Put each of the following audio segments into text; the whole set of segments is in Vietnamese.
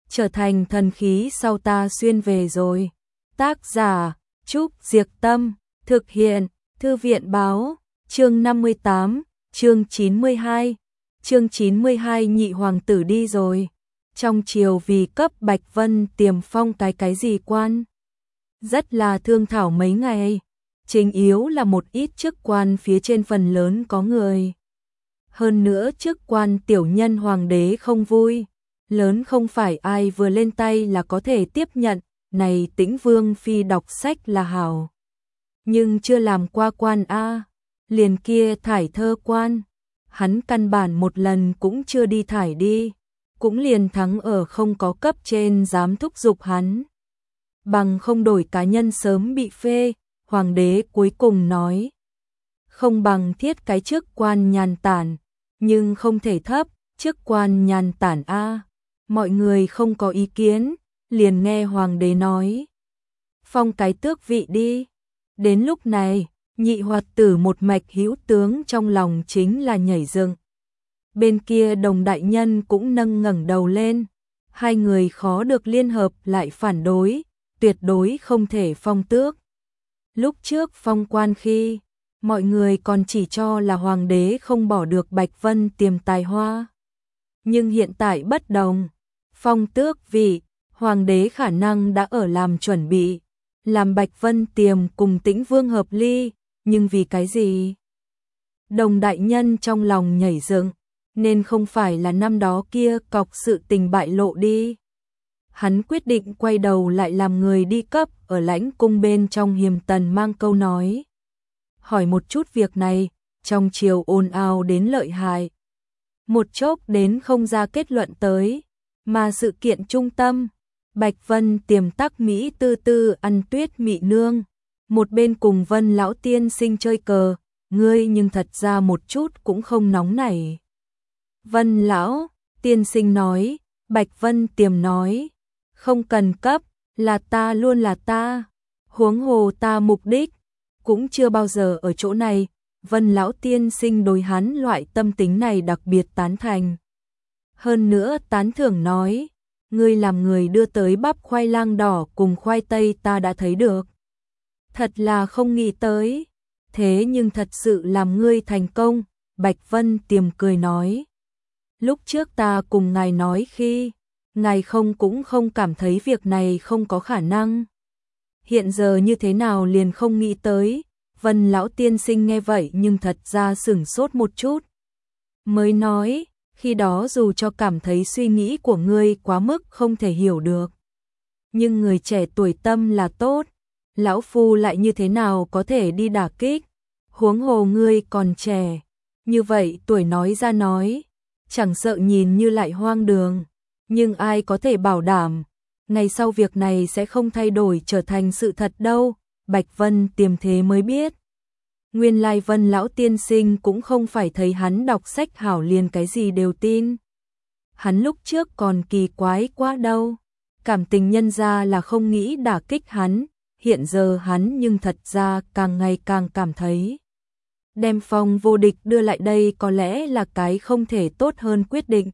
trở thành thần khí sau ta xuyên về rồi. Tác giả, Trúc Diệc Tâm, thực hiện, Thư viện Báo, chương 58, chương 92. Chương 92 nhị hoàng tử đi rồi. Trong triều vì cấp Bạch Vân Tiềm phong cái gì quan. Rất là thương thảo mấy ngày. Chính yếu là một ít chức quan phía trên phần lớn có người. Hơn nữa chức quan tiểu nhân hoàng đế không vui. Lớn không phải ai vừa lên tay là có thể tiếp nhận. Này Tĩnh Vương Phi đọc sách là hảo. Nhưng chưa làm qua quan a, liền kia thải thơ quan. Hắn căn bản một lần cũng chưa đi thải đi. Cũng liền thắng ở không có cấp trên dám thúc giục hắn. Bằng không đổi cá nhân sớm bị phê, hoàng đế cuối cùng nói. Không bằng thiết cái chức quan nhàn tản, nhưng không thể thấp, chức quan nhàn tản a. Mọi người không có ý kiến, liền nghe hoàng đế nói. Phong cái tước vị đi. Đến lúc này, nhị hoạt tử một mạch hữu tướng trong lòng chính là nhảy dựng. Bên kia Đồng đại nhân cũng nâng ngẩng đầu lên, hai người khó được liên hợp lại phản đối, tuyệt đối không thể phong tước. Lúc trước phong quan khi, mọi người còn chỉ cho là hoàng đế không bỏ được Bạch Vân Tiềm tài hoa. Nhưng hiện tại bất đồng, phong tước vị, hoàng đế khả năng đã ở làm chuẩn bị, làm Bạch Vân Tiềm cùng Tĩnh Vương hợp ly, nhưng vì cái gì? Đồng đại nhân trong lòng nhảy dựng, nên không phải là năm đó kia cọc sự tình bại lộ đi. Hắn quyết định quay đầu lại làm người đi cấp ở lãnh cung bên trong Hiềm Tần mang câu nói. Hỏi một chút việc này, trong triều ồn ào đến lợi hại. Một chốc đến không ra kết luận tới, mà sự kiện trung tâm, Bạch Vân Tiềm tắc Mỹ tư tư ăn tuyết mị nương, một bên cùng Vân lão tiên sinh chơi cờ, ngươi nhưng thật ra một chút cũng không nóng nảy. Vân lão tiên sinh nói, Bạch Vân Tiềm nói, không cần cấp, là ta luôn là ta, huống hồ ta mục đích cũng chưa bao giờ ở chỗ này. Vân lão tiên sinh đối hắn loại tâm tính này đặc biệt tán thành. Hơn nữa tán thưởng nói, ngươi làm người đưa tới bắp khoai lang đỏ cùng khoai tây ta đã thấy được. Thật là không nghĩ tới, thế nhưng thật sự làm ngươi thành công. Bạch Vân Tiềm cười nói, lúc trước ta cùng ngài nói khi, ngài cũng không cảm thấy việc này không có khả năng. Hiện giờ như thế nào liền không nghĩ tới. Vân lão tiên sinh nghe vậy nhưng thật ra sửng sốt một chút. Mới nói, khi đó dù cho cảm thấy suy nghĩ của ngươi quá mức không thể hiểu được. Nhưng người trẻ tuổi tâm là tốt, lão phu lại như thế nào có thể đi đả kích, huống hồ ngươi còn trẻ. Như vậy tuổi nói ra nói, chẳng sợ nhìn như lại hoang đường, nhưng ai có thể bảo đảm, ngày sau việc này sẽ không thay đổi trở thành sự thật đâu. Bạch Vân Tiềm thế mới biết. Nguyên lai Vân lão tiên sinh cũng không phải thấy hắn đọc sách hảo liền cái gì đều tin. Hắn lúc trước còn kỳ quái quá đâu. Cảm tình nhân ra là không nghĩ đả kích hắn, hiện giờ hắn nhưng thật ra càng ngày càng cảm thấy. Đem Phong vô địch đưa lại đây có lẽ là cái không thể tốt hơn quyết định.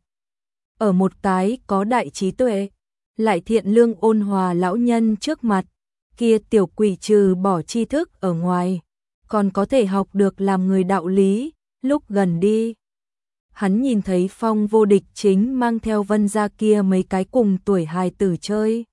Ở một cái có đại trí tuệ, lại thiện lương ôn hòa lão nhân trước mặt, kia tiểu quỷ trừ bỏ tri thức ở ngoài, còn có thể học được làm người đạo lý. Lúc gần đi, hắn nhìn thấy Phong vô địch chính mang theo Vân gia kia mấy cái cùng tuổi hài tử chơi.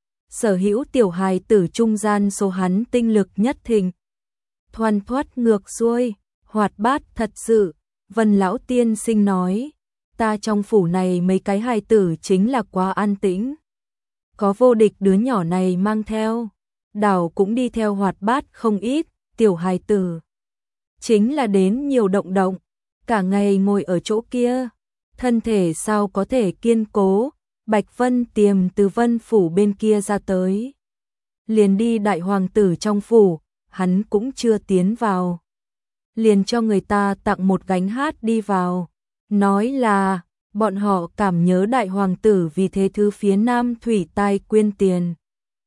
Sở hữu tiểu hài tử trung gian số hắn tinh lực nhất thịnh. Thoăn thoắt ngược xuôi, hoạt bát thật sự. Vân lão tiên sinh nói, ta trong phủ này mấy cái hài tử chính là quá an tĩnh. Có vô địch đứa nhỏ này mang theo, đảo cũng đi theo hoạt bát không ít. Tiểu hài tử chính là đến nhiều động động, cả ngày ngồi ở chỗ kia, thân thể sao có thể kiên cố. Bạch Vân Tiềm từ Vân phủ bên kia ra tới, liền đi đại hoàng tử trong phủ, hắn cũng chưa tiến vào, liền cho người ta tặng một gánh hát đi vào, nói là bọn họ cảm nhớ đại hoàng tử vì thế thứ phía Nam thủy tai quyên tiền,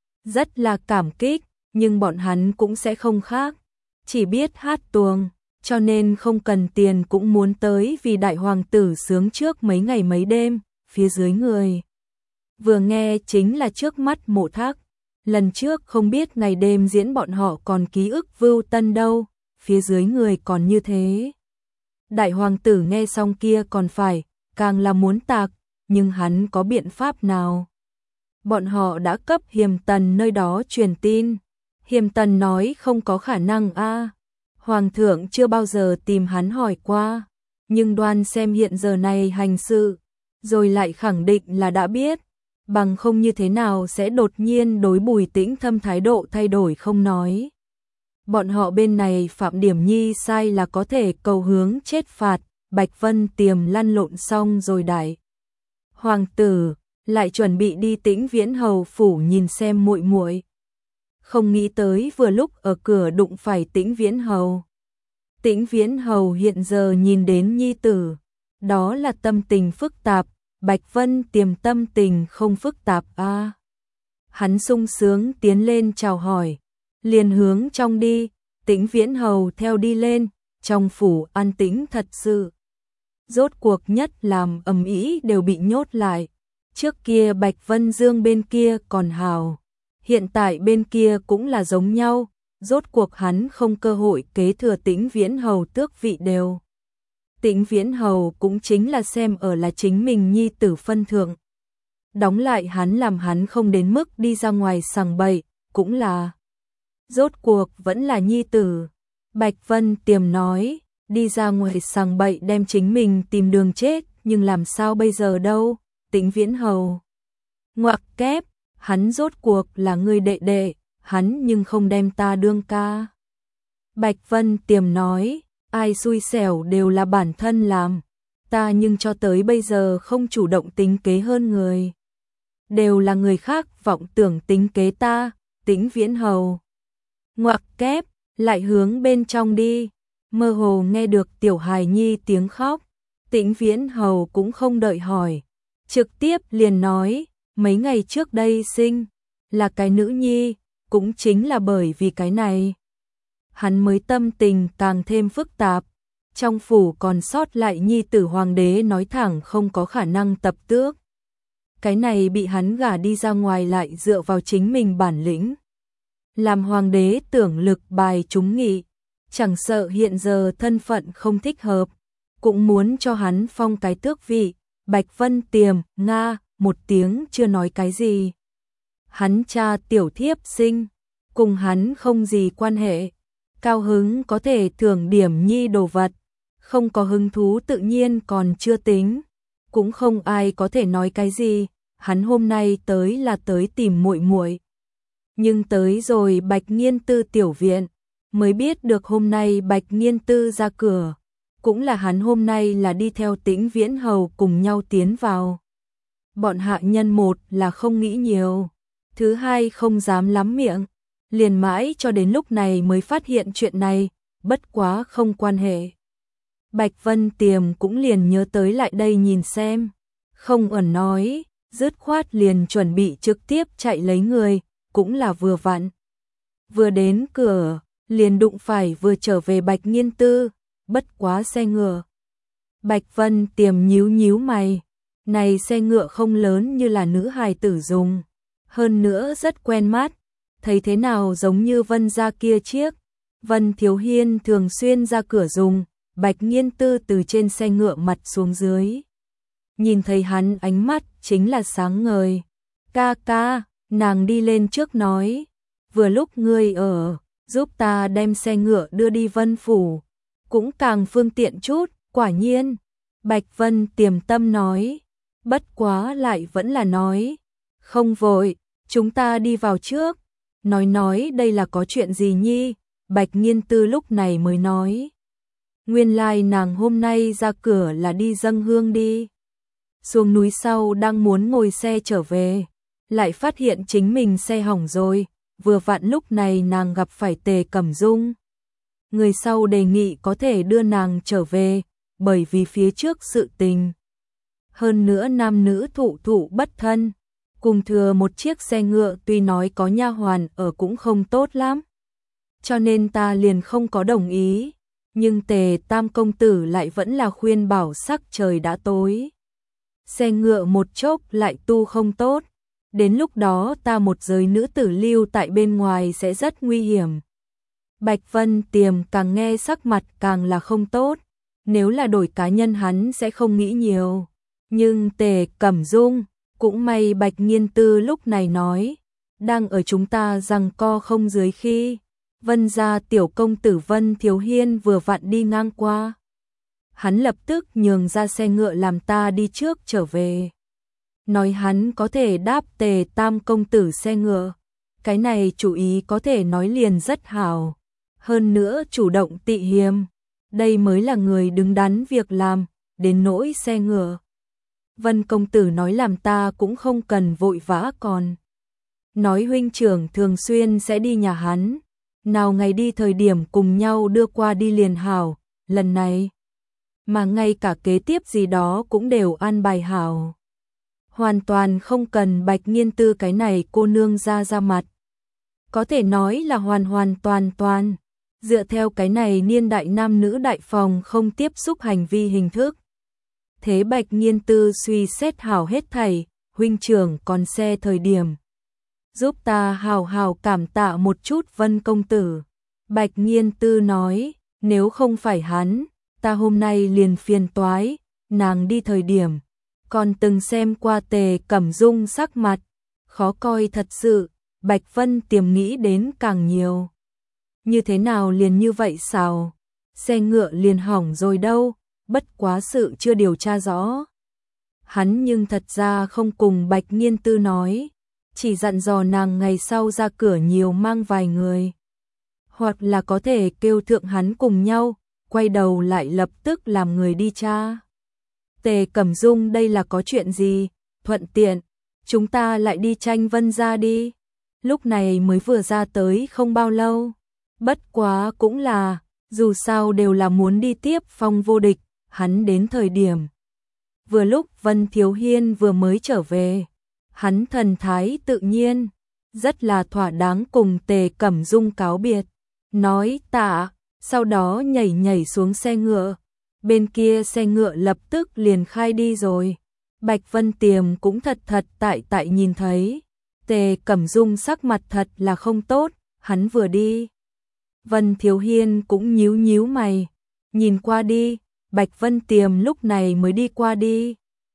rất là cảm kích. Nhưng bọn hắn cũng sẽ không khác, chỉ biết hát tuồng, cho nên không cần tiền cũng muốn tới vì đại hoàng tử sướng trước mấy ngày mấy đêm. Phía dưới người vừa nghe chính là trước mắt Mộ Thác. Lần trước không biết ngày đêm diễn bọn họ còn ký ức vưu tân đâu, phía dưới người còn như thế. Đại hoàng tử nghe xong kia còn phải, càng là muốn tạc, nhưng hắn có biện pháp nào? Bọn họ đã cấp Hiềm Tần nơi đó truyền tin. Hiềm Tần nói không có khả năng a. Hoàng thượng chưa bao giờ tìm hắn hỏi qua, nhưng đoan xem hiện giờ này hành sự, rồi lại khẳng định là đã biết, bằng không như thế nào sẽ đột nhiên đối Bùi Tĩnh Thâm thái độ thay đổi không nói. Bọn họ bên này phạm điểm nhi sai là có thể cầu hướng chết phạt, Bạch Vân Tiềm lăn lộn xong rồi đại hoàng tử lại chuẩn bị đi Tĩnh Viễn Hầu phủ nhìn xem muội muội. Không nghĩ tới vừa lúc ở cửa đụng phải Tĩnh Viễn Hầu. Tĩnh Viễn Hầu hiện giờ nhìn đến nhi tử, đó là tâm tình phức tạp, Bạch Vân Tiềm tâm tình không phức tạp a. Hắn sung sướng tiến lên chào hỏi, liền hướng trong đi, Tĩnh Viễn Hầu theo đi lên, trong phủ an tĩnh thật sự. Rốt cuộc nhất làm ầm ĩ đều bị nhốt lại. Trước kia Bạch Vân Dương bên kia còn hào, hiện tại bên kia cũng là giống nhau, rốt cuộc hắn không cơ hội kế thừa Tĩnh Viễn Hầu tước vị đều. Tĩnh Viễn Hầu cũng chính là xem ở là chính mình nhi tử phân thượng. Đóng lại hắn làm hắn không đến mức đi ra ngoài sằng bậy, cũng là. Rốt cuộc vẫn là nhi tử. Bạch Vân Tiềm nói, đi ra ngoài sằng bậy đem chính mình tìm đường chết, nhưng làm sao bây giờ đâu, Tĩnh Viễn Hầu. Ngoặc kép, hắn rốt cuộc là người đệ đệ, hắn nhưng không đem ta đương ca. Bạch Vân Tiềm nói, ai xui xẻo đều là bản thân làm, ta nhưng cho tới bây giờ không chủ động tính kế hơn người. Đều là người khác vọng tưởng tính kế ta, Tĩnh Viễn Hầu. Ngoặc kép, lại hướng bên trong đi, mơ hồ nghe được tiểu hài nhi tiếng khóc, Tĩnh Viễn Hầu cũng không đợi hỏi, trực tiếp liền nói, mấy ngày trước đây sinh, là cái nữ nhi, cũng chính là bởi vì cái này. Hắn mới tâm tình càng thêm phức tạp, trong phủ còn sót lại nhi tử hoàng đế nói thẳng không có khả năng tập tước. Cái này bị hắn gả đi ra ngoài lại dựa vào chính mình bản lĩnh. Làm hoàng đế tưởng lực bài chúng nghị, chẳng sợ hiện giờ thân phận không thích hợp, cũng muốn cho hắn phong cái tước vị. Bạch Vân Tiềm, nga, một tiếng chưa nói cái gì. Hắn cha tiểu thiếp sinh, cùng hắn không gì quan hệ. Cao hứng có thể thưởng điểm nhi đồ vật, không có hứng thú tự nhiên còn chưa tính, cũng không ai có thể nói cái gì. Hắn hôm nay tới là tới tìm muội muội, nhưng tới rồi Bạch Nghiên Tư tiểu viện, mới biết được hôm nay Bạch Nghiên Tư ra cửa, cũng là hắn hôm nay là đi theo Tĩnh Viễn Hầu cùng nhau tiến vào. Bọn hạ nhân một là không nghĩ nhiều, thứ hai không dám lắm miệng, liền mãi cho đến lúc này mới phát hiện chuyện này, bất quá không quan hệ. Bạch Vân Tiềm cũng liền nhớ tới lại đây nhìn xem, không ẩn nói, dứt khoát liền chuẩn bị trực tiếp chạy lấy người, cũng là vừa vặn. Vừa đến cửa, liền đụng phải vừa trở về Bạch Nghiên Tư, bất quá xe ngựa. Bạch Vân Tiềm nhíu nhíu mày, này xe ngựa không lớn như là nữ hài tử dùng, hơn nữa rất quen mắt, thấy thế nào giống như Vân gia kia chiếc. Vân Thiếu Hiên thường xuyên ra cửa dùng. Bạch Nghiên Tư từ trên xe ngựa mặt xuống dưới, nhìn thấy hắn ánh mắt chính là sáng ngời. Ca ca, nàng đi lên trước nói, vừa lúc ngươi ở, giúp ta đem xe ngựa đưa đi Vân phủ, cũng càng phương tiện chút. Quả nhiên, Bạch Vân Tiềm tâm nói, bất quá lại vẫn là nói, không vội, chúng ta đi vào trước. Nói đây là có chuyện gì nhi? Bạch Nghiên Tư lúc này mới nói, nguyên lai nàng hôm nay ra cửa là đi dâng hương đi. Xuống núi sau đang muốn ngồi xe trở về, lại phát hiện chính mình xe hỏng rồi, vừa vặn lúc này nàng gặp phải Tề Cẩm Dung. Người sau đề nghị có thể đưa nàng trở về, bởi vì phía trước sự tình. Hơn nữa nam nữ thụ thụ bất thân, cùng thừa một chiếc xe ngựa tuy nói có nha hoàn ở cũng không tốt lắm. Cho nên ta liền không có đồng ý. Nhưng Tề Tam công tử lại vẫn là khuyên bảo sắc trời đã tối. xe ngựa một chốc lại tu không tốt. Đến lúc đó ta một giới nữ tử lưu tại bên ngoài sẽ rất nguy hiểm. Bạch Vân Tiềm càng nghe sắc mặt càng là không tốt. Nếu là đổi cá nhân hắn sẽ không nghĩ nhiều. Nhưng Tề Cẩm Dung, cũng may Bạch Nghiên Tư lúc này nói, đang ở chúng ta giằng co không dưới khi Vân gia tiểu công tử Vân Thiếu Hiên vừa vặn đi ngang qua. Hắn lập tức nhường ra xe ngựa làm ta đi trước trở về. Nói hắn có thể đáp Tề Tam công tử xe ngựa. Cái này chủ ý có thể nói liền rất hảo. Hơn nữa chủ động tị hiềm. Đây mới là người đứng đắn việc làm, đến nỗi xe ngựa. Vân công tử nói làm ta cũng không cần vội vã còn. Nói huynh trưởng thường xuyên sẽ đi nhà hắn. Nào ngày đi thời điểm cùng nhau đưa qua đi liền hảo, lần này. Mà ngay cả kế tiếp gì đó cũng đều an bài hảo. Hoàn toàn không cần Bạch Nghiên Tư cái này cô nương ra mặt. Có thể nói là hoàn toàn. Dựa theo cái này niên đại nam nữ đại phòng không tiếp xúc hành vi hình thức. Thế Bạch Nghiên Tư suy xét hảo hết thảy, huynh trưởng còn xe thời điểm. Giúp ta hào cảm tạ một chút Vân công tử. Bạch Nghiên Tư nói, nếu không phải hắn, ta hôm nay liền phiền toái, nàng đi thời điểm. Còn từng xem qua Tề Cẩm Dung sắc mặt, khó coi thật sự, Bạch Vân Tiềm nghĩ đến càng nhiều. Như thế nào liền như vậy sao? Xe ngựa liền hỏng rồi đâu, bất quá sự chưa điều tra rõ. Hắn nhưng thật ra không cùng Bạch Nghiên Tư nói, chỉ dặn dò nàng ngày sau ra cửa nhiều mang vài người. Hoặc là có thể kêu thượng hắn cùng nhau, quay đầu lại lập tức làm người đi tra. Tề Cẩm Dung đây là có chuyện gì? Thuận tiện, chúng ta lại đi tranh Vân gia đi. Lúc này mới vừa ra tới không bao lâu. Bất quá cũng là, dù sao đều là muốn đi tiếp Phong Vô Địch, hắn đến thời điểm. Vừa lúc Vân Thiếu Hiên vừa mới trở về, hắn thần thái tự nhiên, rất là thỏa đáng cùng Tề Cẩm Dung cáo biệt. Nói tạ, sau đó nhảy xuống xe ngựa. Bên kia xe ngựa lập tức liền khai đi rồi. Bạch Vân Tiềm cũng thật tại nhìn thấy. Tề Cẩm Dung sắc mặt thật là không tốt, hắn vừa đi. Vân Thiếu Hiên cũng nhíu mày. Nhìn qua đi, Bạch Vân Tiềm lúc này mới đi qua đi.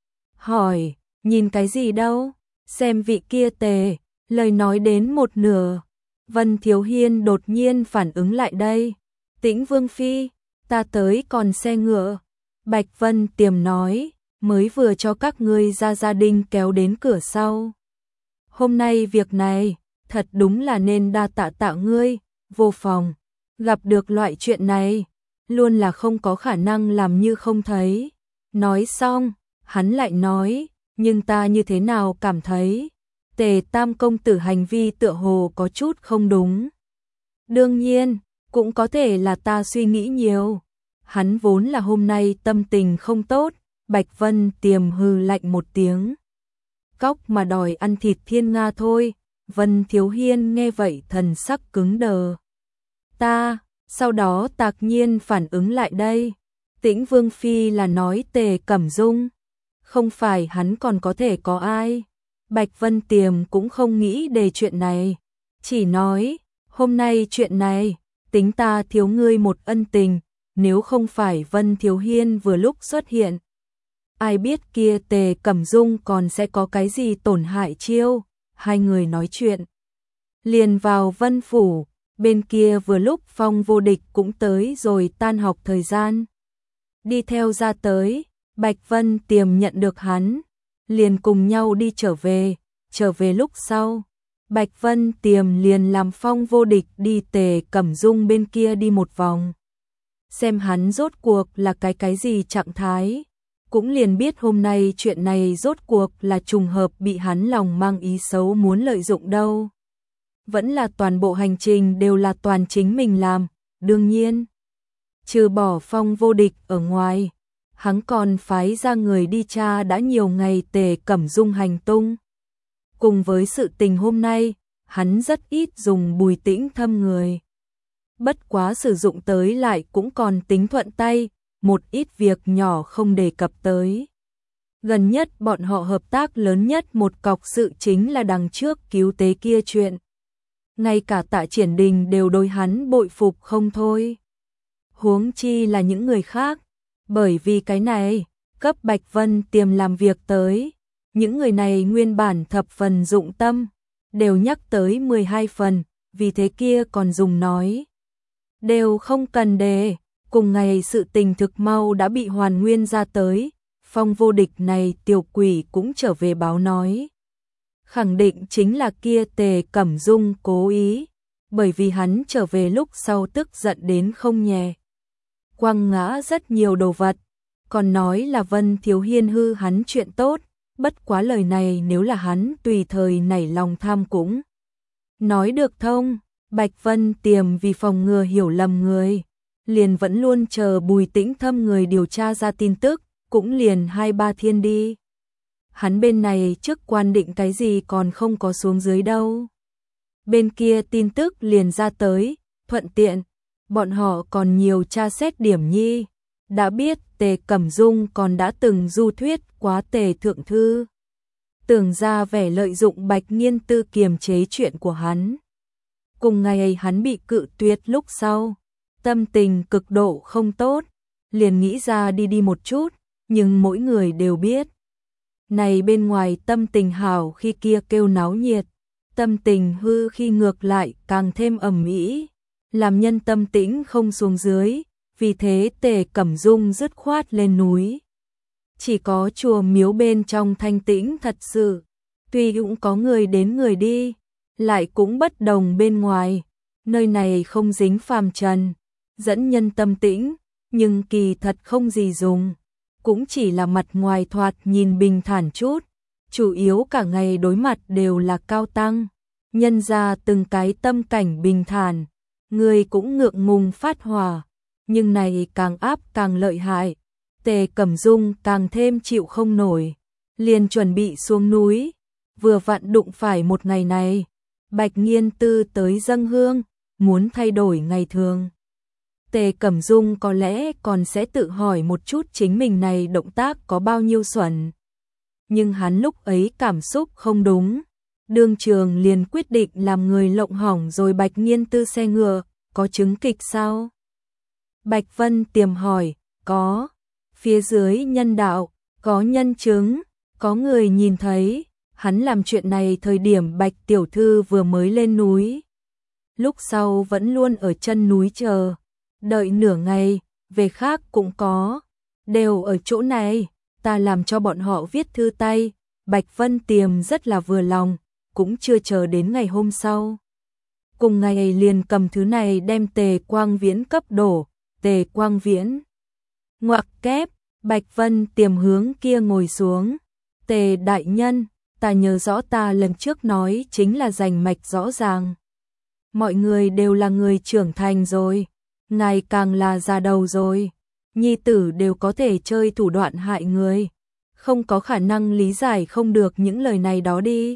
Hỏi, nhìn cái gì đâu? Xem vị kia Tề, lời nói đến một nửa. Vân Thiếu Hiên đột nhiên phản ứng lại đây. Tĩnh Vương Phi, ta tới còn xe ngựa. Bạch Vân Tiềm nói, mới vừa cho các ngươi ra gia đình kéo đến cửa sau. Hôm nay việc này, thật đúng là nên đa tạ ngươi, vô phòng. Gặp được loại chuyện này, luôn là không có khả năng làm như không thấy. Nói xong, hắn lại nói, nhưng ta như thế nào cảm thấy, Tề Tam công tử hành vi tựa hồ có chút không đúng. Đương nhiên, cũng có thể là ta suy nghĩ nhiều. Hắn vốn là hôm nay tâm tình không tốt, Bạch Vân Tiềm hừ lạnh một tiếng. Cóc mà đòi ăn thịt thiên nga thôi. Vân Thiếu Hiên nghe vậy thần sắc cứng đờ. Sau đó tạc nhiên phản ứng lại đây. Tĩnh Vương Phi là nói Tề Cẩm Dung. Không phải hắn còn có thể có ai. Bạch Vân Tiềm cũng không nghĩ đề chuyện này. Chỉ nói, hôm nay chuyện này, tính ta thiếu ngươi một ân tình. Nếu không phải Vân Thiếu Hiên vừa lúc xuất hiện. Ai biết kia Tề Cẩm Dung còn sẽ có cái gì tổn hại chiêu. Hai người nói chuyện. Liền vào Vân Phủ. Bên kia vừa lúc Phong Vô Địch cũng tới rồi tan học thời gian. Đi theo ra tới, Bạch Vân Tiềm nhận được hắn, liền cùng nhau đi trở về lúc sau. Bạch Vân Tiềm liền làm Phong Vô Địch đi Tề Cẩm Dung bên kia đi một vòng. Xem hắn rốt cuộc là cái gì trạng thái, cũng liền biết hôm nay chuyện này rốt cuộc là trùng hợp bị hắn lòng mang ý xấu muốn lợi dụng đâu. Vẫn là toàn bộ hành trình đều là toàn chính mình làm, đương nhiên. Trừ bỏ Phong Vô Địch ở ngoài, hắn còn phái ra người đi tra đã nhiều ngày Tề Cẩm Dung hành tung. Cùng với sự tình hôm nay, hắn rất ít dùng Bùi Tĩnh Thâm người. Bất quá sử dụng tới lại cũng còn tính thuận tay, một ít việc nhỏ không đề cập tới. Gần nhất bọn họ hợp tác lớn nhất một cọc sự chính là đằng trước cứu tế kia chuyện. Ngay cả Tạ Triển Đình đều đối hắn bội phục không thôi. Huống chi là những người khác, bởi vì cái này, cấp Bạch Vân Tiềm làm việc tới. Những người này nguyên bản thập phần dụng tâm, đều nhắc tới 12 phần, vì thế kia còn dùng nói. Đều không cần đề, cùng ngày sự tình thực mau đã bị hoàn nguyên ra tới, Phong Vô Địch này tiểu quỷ cũng trở về báo nói. Khẳng định chính là kia Tề Cẩm Dung cố ý, bởi vì hắn trở về lúc sau tức giận đến không nhẹ. Quăng ngã rất nhiều đồ vật, còn nói là Vân Thiếu Hiên hư hắn chuyện tốt, bất quá lời này nếu là hắn tùy thời nảy lòng tham cũng. Nói được thông, Bạch Vân Tiềm vì phòng ngừa hiểu lầm người, liền vẫn luôn chờ Bùi Tĩnh Thâm người điều tra ra tin tức, cũng liền 2-3 thiên đi. Hắn bên này trước quan định cái gì còn không có xuống dưới đâu. Bên kia tin tức liền ra tới, thuận tiện, bọn họ còn nhiều tra xét điểm nhi. Đã biết Tề Cẩm Dung còn đã từng du thuyết quá Tề Thượng Thư. Tưởng ra vẻ lợi dụng Bạch Nghiên Tư kiềm chế chuyện của hắn. Cùng ngày ấy hắn bị cự tuyệt lúc sau, tâm tình cực độ không tốt, liền nghĩ ra đi một chút, nhưng mỗi người đều biết. Này bên ngoài tâm tình hảo khi kia kêu náo nhiệt, tâm tình hư khi ngược lại càng thêm ầm ĩ, làm nhân tâm tĩnh không xuống dưới, vì thế Tề Cẩm Dung dứt khoát lên núi. Chỉ có chùa miếu bên trong thanh tĩnh thật sự, tuy cũng có người đến người đi, lại cũng bất đồng bên ngoài, nơi này không dính phàm trần, dẫn nhân tâm tĩnh, nhưng kỳ thật không gì dùng, cũng chỉ là mặt ngoài thoạt nhìn bình thản chút, chủ yếu cả ngày đối mặt đều là cao tăng, nhân ra từng cái tâm cảnh bình thản, người cũng ngượng ngùng phát hỏa, nhưng này càng áp càng lợi hại, Tề Cẩm Dung càng thêm chịu không nổi, liền chuẩn bị xuống núi, vừa vặn đụng phải một ngày này, Bạch Nghiên Tư tới dâng hương, muốn thay đổi ngày thường. Tề Cẩm Dung có lẽ còn sẽ tự hỏi một chút chính mình này động tác có bao nhiêu xuẩn. Nhưng hắn lúc ấy cảm xúc không đúng, đương trường liền quyết định làm người lộng hỏng rồi Bạch Nghiên Tư xe ngựa, có chứng kịch sao? Bạch Vân Tiềm hỏi, có. Phía dưới nhân đạo, có nhân chứng, có người nhìn thấy, hắn làm chuyện này thời điểm Bạch Tiểu Thư vừa mới lên núi. Lúc sau vẫn luôn ở chân núi chờ, đợi nửa ngày, về khác cũng có, đều ở chỗ này, ta làm cho bọn họ viết thư tay, Bạch Vân Tiềm rất là vừa lòng, cũng chưa chờ đến ngày hôm sau. Cùng ngày liền cầm thứ này đem Tề Quang Viễn cấp đổ, Tề Quang Viễn. Ngoặc kép, Bạch Vân Tiềm hướng kia ngồi xuống, Tề đại nhân, ta nhớ rõ ta lần trước nói chính là rành mạch rõ ràng. Mọi người đều là người trưởng thành rồi, ngài càng là già đầu rồi, nhi tử đều có thể chơi thủ đoạn hại người, không có khả năng lý giải không được những lời này đó đi.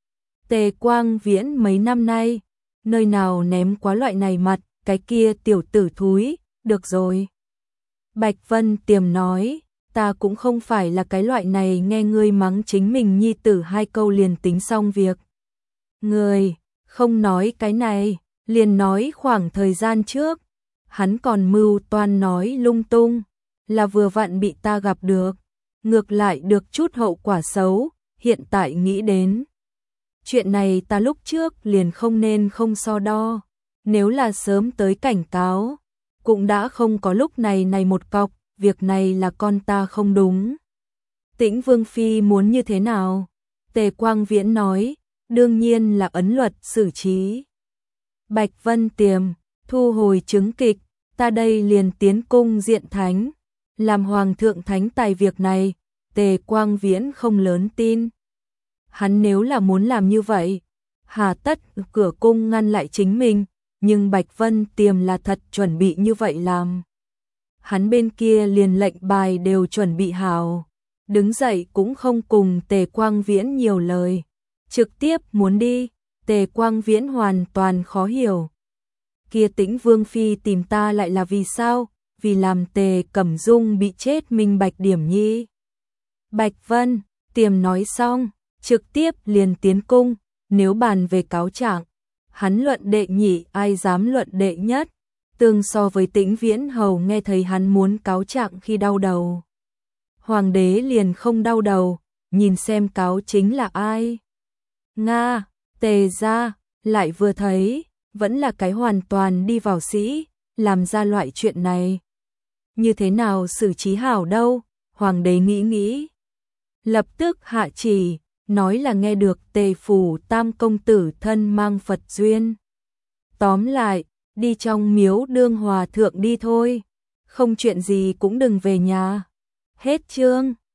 Tề Quang Viễn mấy năm nay, nơi nào ném quá loại này mặt, cái kia tiểu tử thúi, được rồi. Bạch Vân Tiềm nói, ta cũng không phải là cái loại này nghe ngươi mắng chính mình nhi tử 2 câu liền tính xong việc. Ngươi, không nói cái này, liền nói khoảng thời gian trước, hắn còn mưu toan nói lung tung, là vừa vặn bị ta gặp được, ngược lại được chút hậu quả xấu, hiện tại nghĩ đến. Chuyện này ta lúc trước liền không nên không so đo, nếu là sớm tới cảnh cáo, cũng đã không có lúc này một cọc, việc này là con ta không đúng. Tĩnh Vương Phi muốn như thế nào? Tề Quang Viễn nói, đương nhiên là ấn luật xử trí. Bạch Vân Tiềm, thu hồi chứng kịch, ta đây liền tiến cung diện thánh, làm hoàng thượng thánh tài việc này, Tề Quang Viễn không lớn tin. Hắn nếu là muốn làm như vậy, hà tất cửa cung ngăn lại chính mình, nhưng Bạch Vân Tiềm là thật chuẩn bị như vậy làm. Hắn bên kia liền lệnh bài đều chuẩn bị hào, đứng dậy cũng không cùng Tề Quang Viễn nhiều lời, trực tiếp muốn đi, Tề Quang Viễn hoàn toàn khó hiểu. Kia Tĩnh Vương Phi tìm ta lại là vì sao? Vì làm Tề Cẩm Dung bị chết minh bạch điểm nhi. Bạch Vân, Tiềm nói xong, trực tiếp liền tiến cung, nếu bàn về cáo trạng, hắn luận đệ nhị ai dám luận đệ nhất, tương so với Tĩnh Viễn Hầu nghe thấy hắn muốn cáo trạng khi đau đầu. Hoàng đế liền không đau đầu, nhìn xem cáo chính là ai. Nga, Tề gia, lại vừa thấy, vẫn là cái hoàn toàn đi vào sĩ, làm ra loại chuyện này. Như thế nào xử trí hảo đâu, hoàng đế nghĩ nghĩ. Lập tức hạ chỉ, nói là nghe được Tề phủ tam công tử thân mang Phật duyên. Tóm lại, đi trong miếu đương hòa thượng đi thôi, không chuyện gì cũng đừng về nhà. Hết chương.